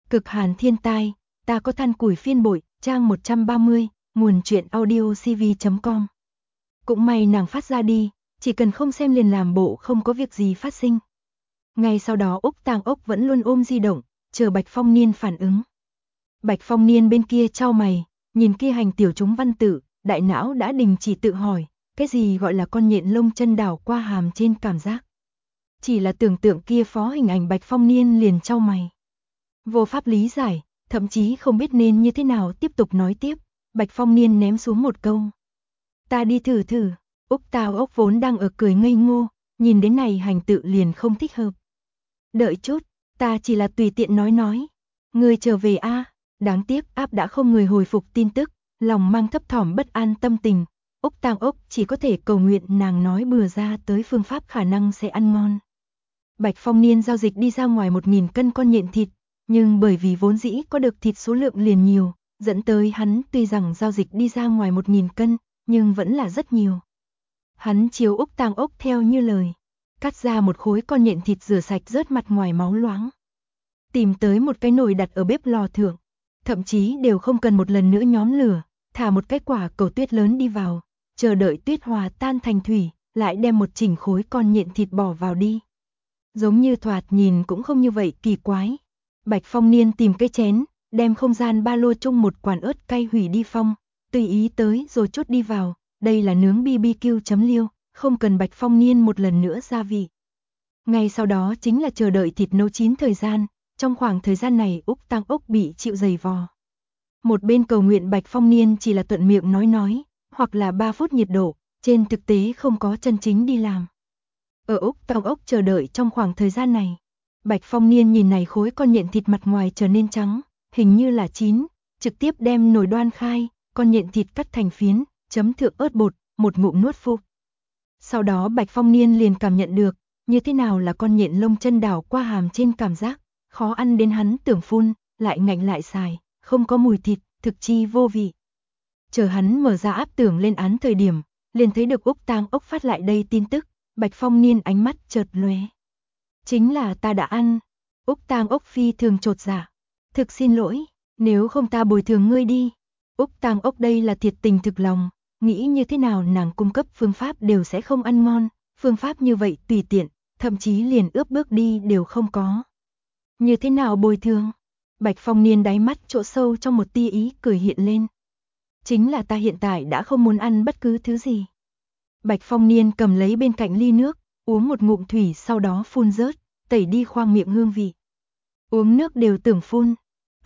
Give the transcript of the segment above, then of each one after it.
Cực hàn thiên tai, ta có than củi phiên bội, trang 130, nguồn truyện audio cv.com. Cũng may nàng phát ra đi, chỉ cần không xem liền làm bộ không có việc gì phát sinh. Ngay sau đó Úc Tang Ốc vẫn luôn ôm di động, chờ Bạch Phong Niên phản ứng. Bạch Phong Niên bên kia chau mày, nhìn kia hành tiểu chúng văn tự, đại não đã đình chỉ tự hỏi, cái gì gọi là con nhện lông chân đảo qua hàm trên cảm giác. Chỉ là tưởng tượng kia phó hình ảnh Bạch Phong Niên liền chau mày. Vô pháp lý giải, thậm chí không biết nên như thế nào tiếp tục nói tiếp, Bạch Phong Niên ném xuống một câu. Ta đi thử thử, Úc Tang Ốc vốn đang ở cười ngây ngô, nhìn đến này hành tự liền không thích hợp. Đợi chút, ta chỉ là tùy tiện nói. Người trở về a. Đáng tiếc áp đã không người hồi phục tin tức, lòng mang thấp thỏm bất an tâm tình. Úc Tang Ốc chỉ có thể cầu nguyện nàng nói bừa ra tới phương pháp khả năng sẽ ăn ngon. Bạch Phong Niên giao dịch đi ra ngoài 1000 cân con nhện thịt, nhưng bởi vì vốn dĩ có được thịt số lượng liền nhiều, dẫn tới hắn tuy rằng giao dịch đi ra ngoài 1000 cân, nhưng vẫn là rất nhiều. Hắn chiếu Úc Tang Ốc theo như lời, cắt ra một khối con nhện thịt rửa sạch rớt mặt ngoài máu loãng. Tìm tới một cái nồi đặt ở bếp lò thượng, thậm chí đều không cần một lần nữa nhóm lửa, thả một cái quả cầu tuyết lớn đi vào, chờ đợi tuyết hòa tan thành thủy, lại đem một chỉnh khối con nhện thịt bỏ vào đi. Giống như thoạt nhìn cũng không như vậy kỳ quái. Bạch Phong Niên tìm cái chén, đem không gian ba lô chung một quản ớt cay hủy đi phong, tùy ý tới rồi chốt đi vào, đây là nướng BBQ chấm liêu, không cần Bạch Phong Niên một lần nữa gia vị. Ngay sau đó chính là chờ đợi thịt nấu chín thời gian, trong khoảng thời gian này Úc Tang Ốc bị chịu giày vò. Một bên cầu nguyện Bạch Phong Niên chỉ là thuận miệng nói, hoặc là 3 phút nhiệt độ, trên thực tế không có chân chính đi làm. Ở Úc Tang Ốc chờ đợi trong khoảng thời gian này, Bạch Phong Niên nhìn này khối con nhện thịt mặt ngoài trở nên trắng, hình như là chín, trực tiếp đem nồi đoan khai, con nhện thịt cắt thành phiến, chấm thượng ớt bột, một ngụm nuốt phục. Sau đó Bạch Phong Niên liền cảm nhận được, như thế nào là con nhện lông chân đảo qua hàm trên cảm giác, khó ăn đến hắn tưởng phun, lại ngạnh lại xài, không có mùi thịt, thực chi vô vị. Chờ hắn mở ra áp tưởng lên án thời điểm, liền thấy được Úc Tang Ốc phát lại đây tin tức, Bạch Phong Niên ánh mắt chợt lóe. Chính là ta đã ăn. Úc Tang Ốc phi thường chột dạ. Thực xin lỗi, nếu không ta bồi thường ngươi đi. Úc Tang Ốc đây là thiệt tình thực lòng, nghĩ như thế nào nàng cung cấp phương pháp đều sẽ không ăn ngon, phương pháp như vậy tùy tiện, thậm chí liền ướp bước đi đều không có. Như thế nào bồi thường? Bạch Phong Niên đáy mắt chỗ sâu trong một tia ý cười hiện lên. Chính là ta hiện tại đã không muốn ăn bất cứ thứ gì. Bạch Phong Niên cầm lấy bên cạnh ly nước, uống một ngụm thủy sau đó phun rớt, tẩy đi khoang miệng hương vị. Uống nước đều tưởng phun.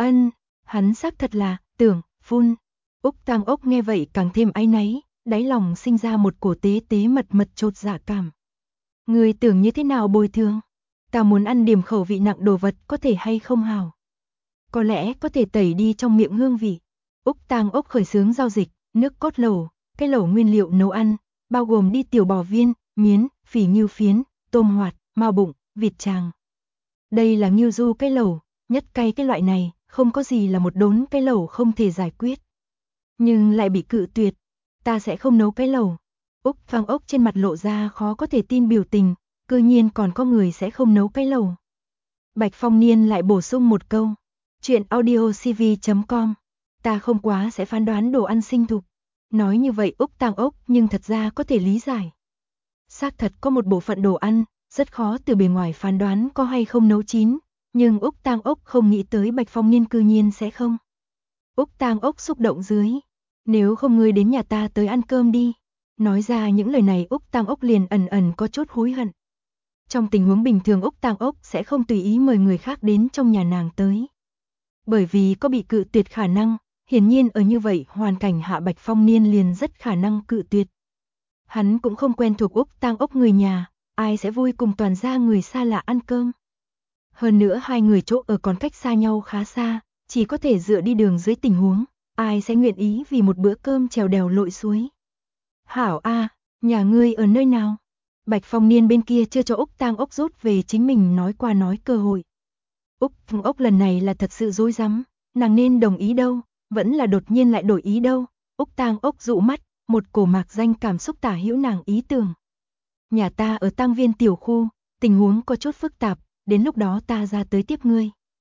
Hắn xác thật là tưởng phun. Úc Tang Ốc nghe vậy càng thêm áy náy, đáy lòng sinh ra một cổ tế tế mật chột dạ cảm. Người tưởng như thế nào bồi thường? Ta muốn ăn điểm khẩu vị nặng đồ vật có thể hay không hào? Có lẽ có thể tẩy đi trong miệng hương vị. Úc Tang Ốc khởi xướng giao dịch, nước cốt lẩu, cái lẩu nguyên liệu nấu ăn, bao gồm đi tiểu bò viên, miến, phỉ ngưu phiến, tôm hoạt, mao bụng, vịt tràng. Đây là ngưu du cái lẩu, nhất cay cái loại này, không có gì là một đốn cái lẩu không thể giải quyết. Nhưng lại bị cự tuyệt, ta sẽ không nấu cái lẩu. Úc Tang Ốc trên mặt lộ ra khó có thể tin biểu tình, cư nhiên còn có người sẽ không nấu cái lẩu. Bạch Phong Niên lại bổ sung một câu, chuyện audio cv.com, ta không quá sẽ phán đoán đồ ăn sinh thục. Nói như vậy Úc Tang Ốc nhưng thật ra có thể lý giải. Xác thật có một bộ phận đồ ăn, rất khó từ bề ngoài phán đoán có hay không nấu chín, nhưng Úc Tang Ốc không nghĩ tới Bạch Phong Niên cư nhiên sẽ không. Úc Tang Ốc xúc động dưới, nếu không ngươi đến nhà ta tới ăn cơm đi. Nói ra những lời này Úc Tang Ốc liền ẩn có chút hối hận. Trong tình huống bình thường Úc Tang Ốc sẽ không tùy ý mời người khác đến trong nhà nàng tới. Bởi vì có bị cự tuyệt khả năng, hiển nhiên ở như vậy hoàn cảnh hạ Bạch Phong Niên liền rất khả năng cự tuyệt. Hắn cũng không quen thuộc Úc Tang Ốc người nhà, ai sẽ vui cùng toàn gia người xa lạ ăn cơm. Hơn nữa hai người chỗ ở còn cách xa nhau khá xa, chỉ có thể dựa đi đường dưới tình huống, ai sẽ nguyện ý vì một bữa cơm trèo đèo lội suối. Hảo a, nhà ngươi ở nơi nào? Bạch Phong Niên bên kia chưa cho Úc Tang Ốc rút về chính mình nói qua nói cơ hội. Úc Tang Ốc lần này là thật sự rối rắm, nàng nên đồng ý đâu, vẫn là đột nhiên lại đổi ý đâu. Úc Tang Ốc dụ mắt, một cổ mạc danh cảm xúc tả hữu nàng ý tưởng. Nhà ta ở Tang Viên tiểu khu, tình huống có chút phức tạp, đến lúc đó ta ra tới tiếp ngươi.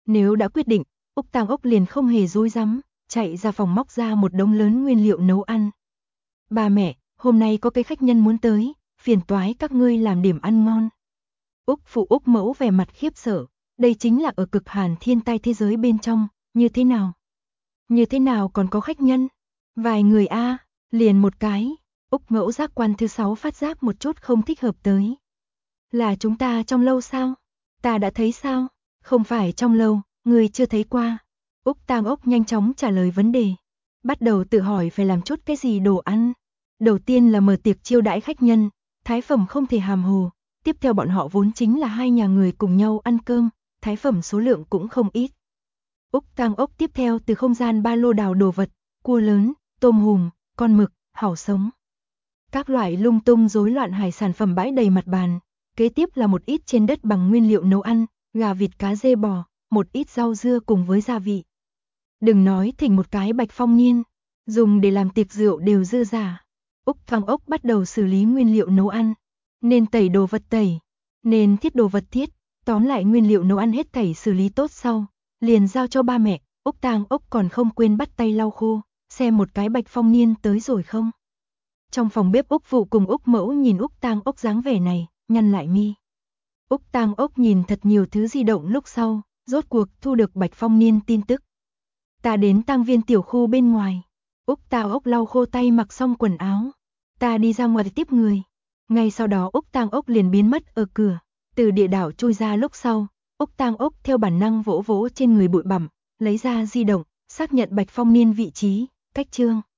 Nếu đã quyết định, Úc Tang Ốc liền không hề dối dắm, chạy ra phòng móc ra một đống lớn nguyên liệu nấu ăn. Ba mẹ, hôm nay có cái khách nhân muốn tới, phiền toái các ngươi làm điểm ăn ngon. Úc phụ Úc mẫu vẻ mặt khiếp sợ, đây chính là ở cực hàn thiên tai thế giới bên trong, như thế nào? Như thế nào còn có khách nhân? Vài người a, liền một cái. Úc mẫu giác quan thứ 6 phát giác một chút không thích hợp tới. Là chúng ta trong lâu sao? Ta đã thấy sao? Không phải trong lâu, người chưa thấy qua. Úc Tang Ốc nhanh chóng trả lời vấn đề. Bắt đầu tự hỏi phải làm chút cái gì đồ ăn. Đầu tiên là mở tiệc chiêu đãi khách nhân, thái phẩm không thể hàm hồ. Tiếp theo bọn họ vốn chính là hai nhà người cùng nhau ăn cơm, thái phẩm số lượng cũng không ít. Úc Tang Ốc tiếp theo từ không gian ba lô đào đồ vật, cua lớn, tôm hùm, con mực, hàu sống. Các loại lung tung rối loạn hải sản phẩm bãi đầy mặt bàn. Kế tiếp là một ít trên đất bằng nguyên liệu nấu ăn, gà vịt cá dê bò, một ít rau dưa cùng với gia vị. Đừng nói thỉnh một cái bạch phong niên, dùng để làm tiệc rượu đều dư giả. Úc Tang Ốc bắt đầu xử lý nguyên liệu nấu ăn. Nên tẩy đồ vật tẩy, nên thiết đồ vật thiết, tóm lại nguyên liệu nấu ăn hết thảy xử lý tốt sau, liền giao cho ba mẹ. Úc Tang Ốc còn không quên bắt tay lau khô, xem một cái bạch phong niên tới rồi không. Trong phòng bếp Úc phụ cùng Úc mẫu nhìn Úc Tang Ốc dáng vẻ này, nhăn lại mi. Úc Tang Ốc nhìn thật nhiều thứ di động lúc sau, rốt cuộc thu được bạch phong niên tin tức. Ta đến tang viên tiểu khu bên ngoài. Úc Tang Ốc lau khô tay mặc xong quần áo. Ta đi ra ngoài tiếp người. Ngay sau đó Úc Tang Ốc liền biến mất ở cửa. Từ địa đảo chui ra lúc sau, Úc Tang Ốc theo bản năng vỗ vỗ trên người bụi bặm, lấy ra di động, xác nhận bạch phong niên vị trí, cách chương.